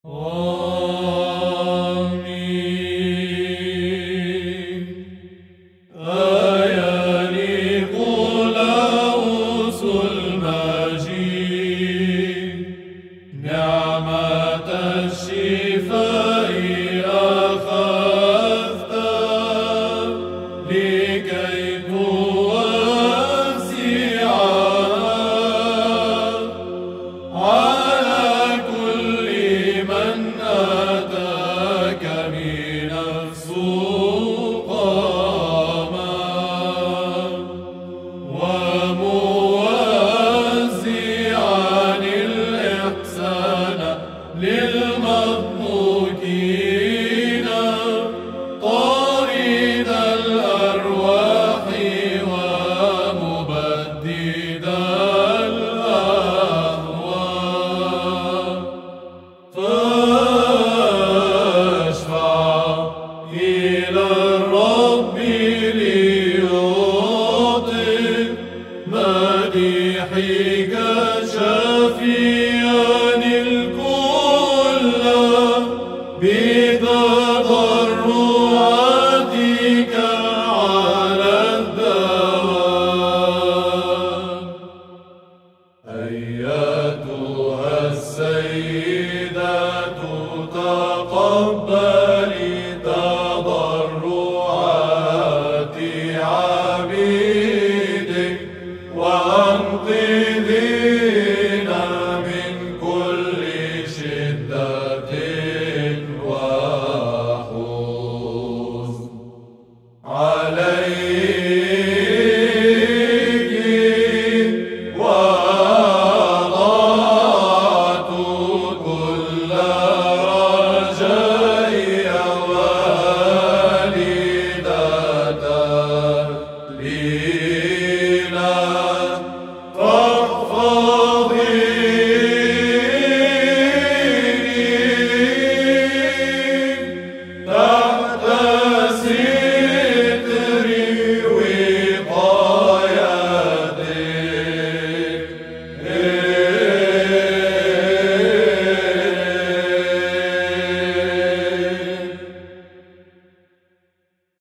آمين. أيليق لوس المجيد نعمة الشفاء أخذت لكي توسعها على كل من أتاك من السقامة وموزعا الإحسان للمضموكين طارد الأرواح ومبدد الأهواء فاشفع إلى الرب ليعطي مديحك شافيا الكل بتضرعاتك على الدوام. أيتها السيدة تقبلي تضرعات عبيدك وأنقذينا من كل شدة وحزن. عليك وضعت كل رجائي والدة لي